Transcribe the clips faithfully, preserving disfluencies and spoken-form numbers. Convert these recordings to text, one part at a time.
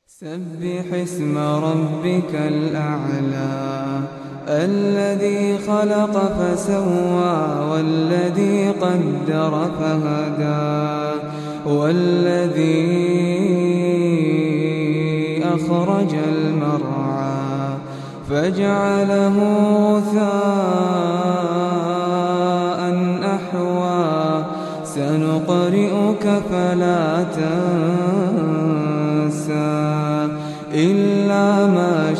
سبح اسم ربك الأعلى الذي خلق فسوى والذي قدر فهدى والذي أخرج المرعى فجعله غثاء أحوى سنقرئك فلا تنسى إلا ما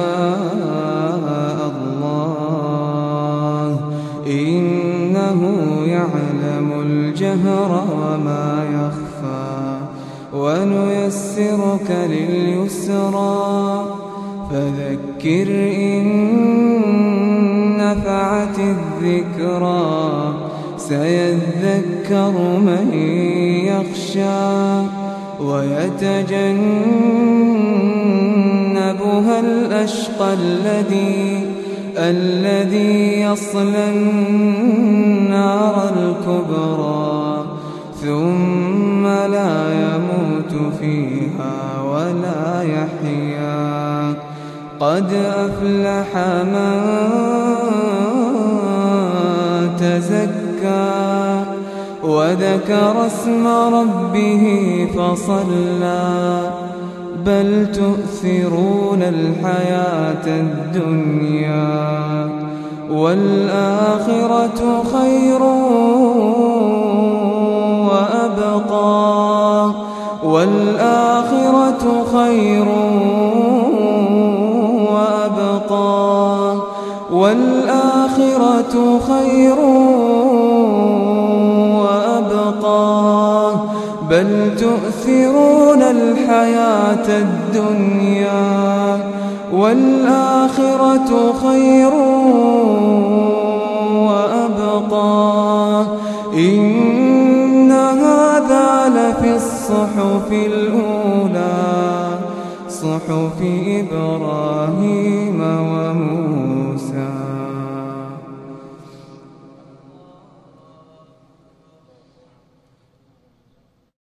شاء الله إنه يعلم الجهر وما يخفى ونيسرك لليسرى فذكر إن نفعت الذكرى سيذكر من يخشى ويتجنبها الأشقى الذي الذي يصلى النار الكبرى ثم لا يموت فيها ولا يحيا قد أفلح من تزكى وذكر اسم ربه فصلى بل تؤثرون الحياة الدنيا والآخرة خير وأبقى والآخرة خير وأبقى والآخرة خير بل تؤثرون الحياة الدنيا والآخرة خير وأبقى إن هذا لفي الصحف الأولى صحف إبراهيم وموسى.